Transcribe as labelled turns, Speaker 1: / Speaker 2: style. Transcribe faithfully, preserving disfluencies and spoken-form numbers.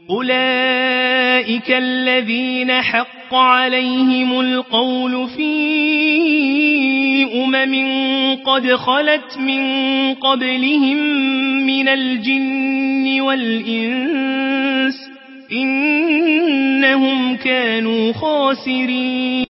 Speaker 1: أولئك الذين حق عليهم القول في أمم قد خلت من قبلهم من الجن والإنس إنهم كانوا خاسرين.